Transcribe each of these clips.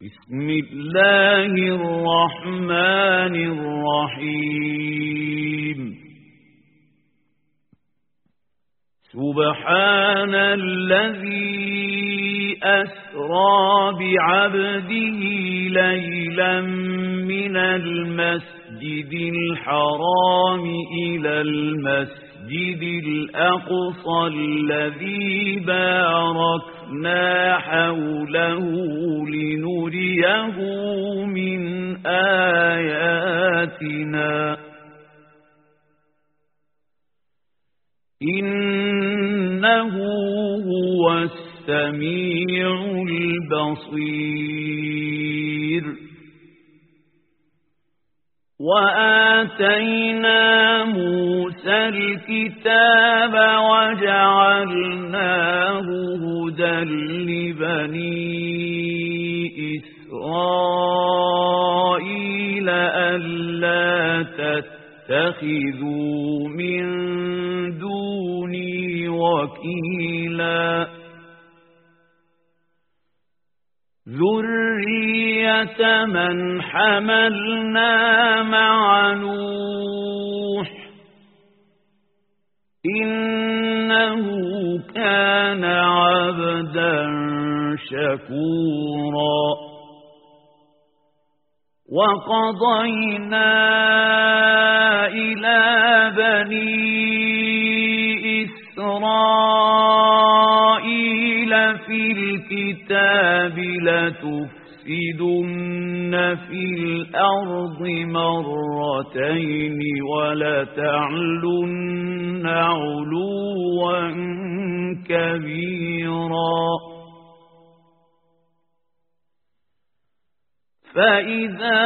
بسم الله الرحمن الرحيم سبحان الذي أسرى بعبده ليلا من المسجد الحرام إلى المسجد الأقصى الذي باركنا حوله لنريه من آياتنا إنه هو السميع البصير وآتينا موسى الكتاب وجعلناه هدى لبني إسرائيل ألا تتخذوا من دوني وكيلا ذرية من حملنا مع نوح إنه كان عبدا شكورا وقضينا إلى بني إسرائيل في الكتاب لتفسدن في الأرض مرتين ولتعلن علوا كبيرا فإذا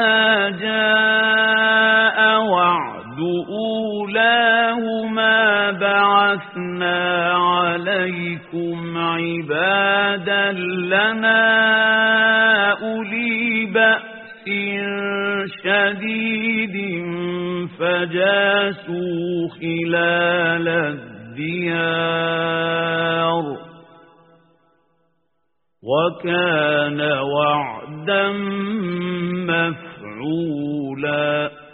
جاء وعد أولاهما بعثنا عليكم عبادا لنا أولي بأس شديد فجاسوا خلال الديار وكان وعدا مفعولا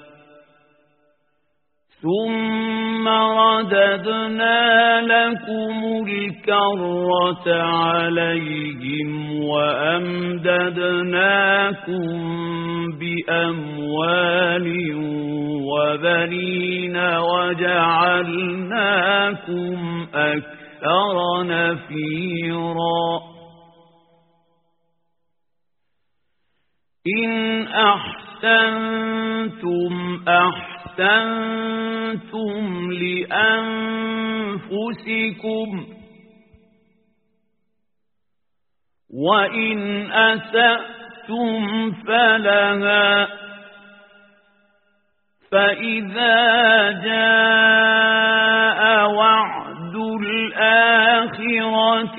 ثم رددنا لكم الكرة عليهم وأمددناكم بأموال وبنين وجعلناكم أكثر نفيرا إن أحسنتم أحسنتم لأنفسكم وإن أسأتم فلها فإذا جاء وعد الآخرة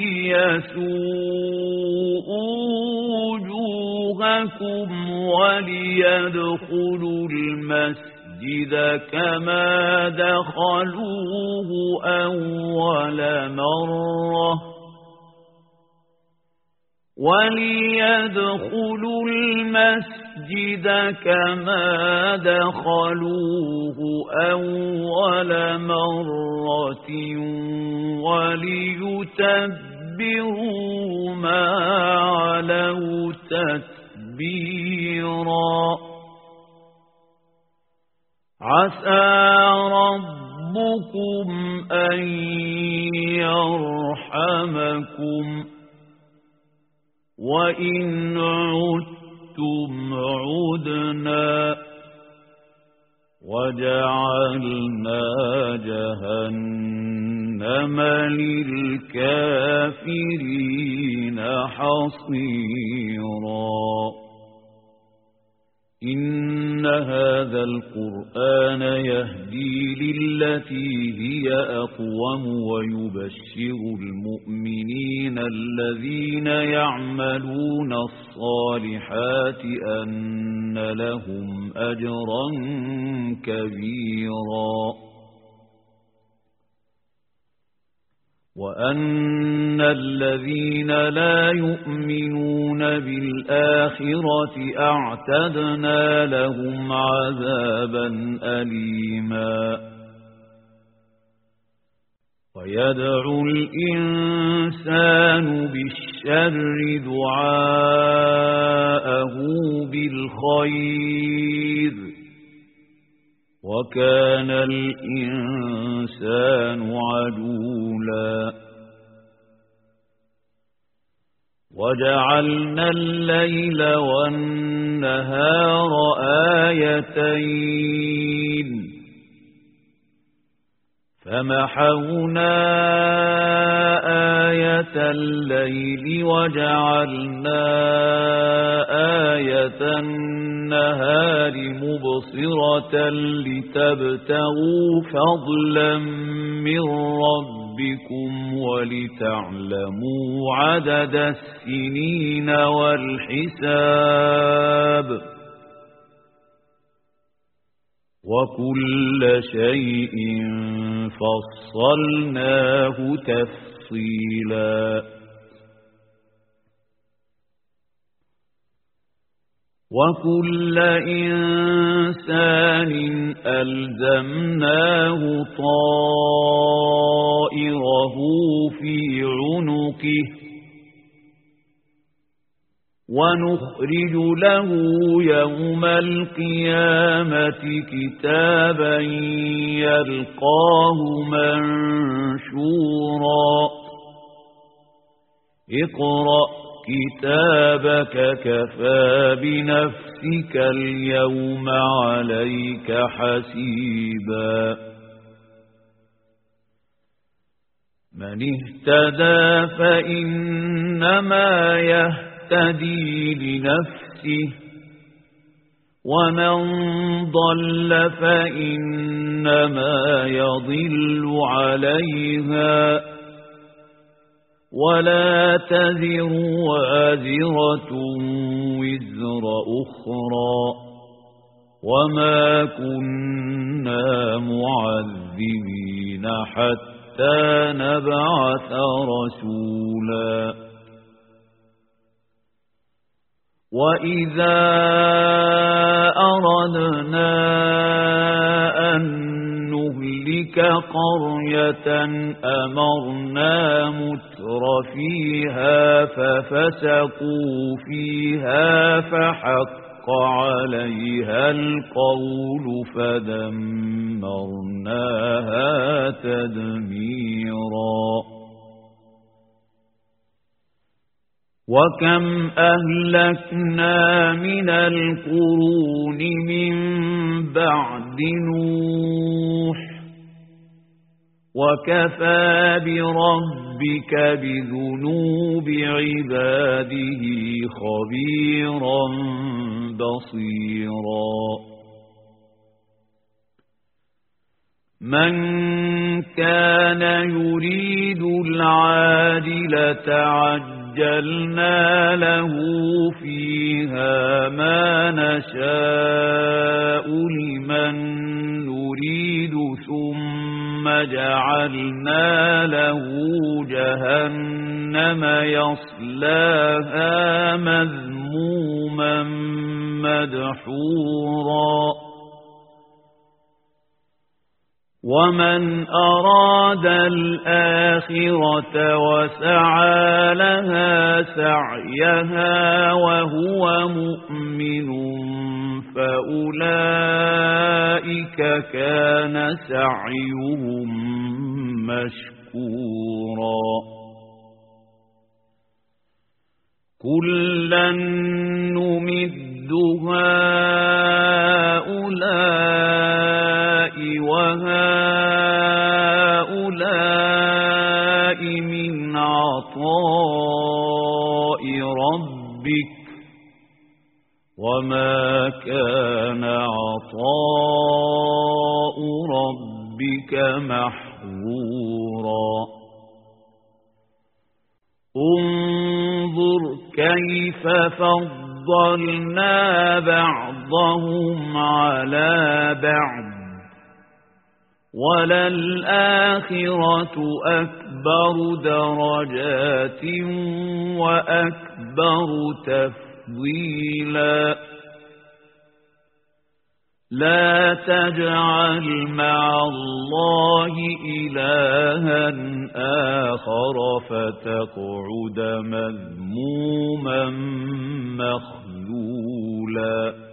ليسوءوا وجوهكم وليدخلوا المسجد كما دخلوه أول مرة وليتبروا ما علوا تتبيرا عسى ربكم أن يرحمكم وإن عدتم عدنا وجعلنا جهنم للكافرين حصيرا إن هذا القرآن يهدي للتي هي أقوم ويبشر المؤمنين الذين يعملون الصالحات أن لهم أجرا كبيرا وأن الذين لا يؤمنون بالآخرة أعتدنا لهم عذابا أليما ويدعو الإنسان بالشر دعاءه بالخير وكان الإنسان عجولا وجعلنا الليل والنهار آيتين فمحونا آية الليل وجعلنا آية النهار مبصرة لتبتغوا فضلا من ربكم ولتعلموا عدد السنين والحساب وكل شيء فصلناه تفصيلا وكل إنسان ألزمناه طائره في عنقه ونخرج له يوم القيامة كتابا يلقاه منشورا اقرأ كتابك كفى بنفسك اليوم عليك حسيبا من اهتدى فإنما يهتدي لنفسه ومن ضل فإنما يضل عليها ولا تزر وازرة وزر أخرى وما كنا معذبين حتى نبعث رسولا وإذا أردنا أن نهلك قرية أمرنا متر فيها ففسقوا فيها فحق عليها القول فدمرناها تدميرا وكم أهلكنا من القرون من بعد نوح وكفى بربك بذنوب عباده خبيرا بصيرا من كان يريد العاجلة عجلنا له فيها ما نشاء لمن نريد ثم جعلنا له جهنم يصلاها مذموما مدحورا ومن أراد الآخرة وسعى لها سعيها وهو مؤمن فأولئك كان سعيهم مشكورا كلا نمد هؤلاء وهؤلاء من عطاء ربك وما كان عطاء ربك محظورا انظر كيف فضلنا بعضهم على بعض وللآخرة أكبر أكبر درجات وأكبر تفضيلا لا تجعل مع الله إلها آخر فتقعد مذموما مخذولا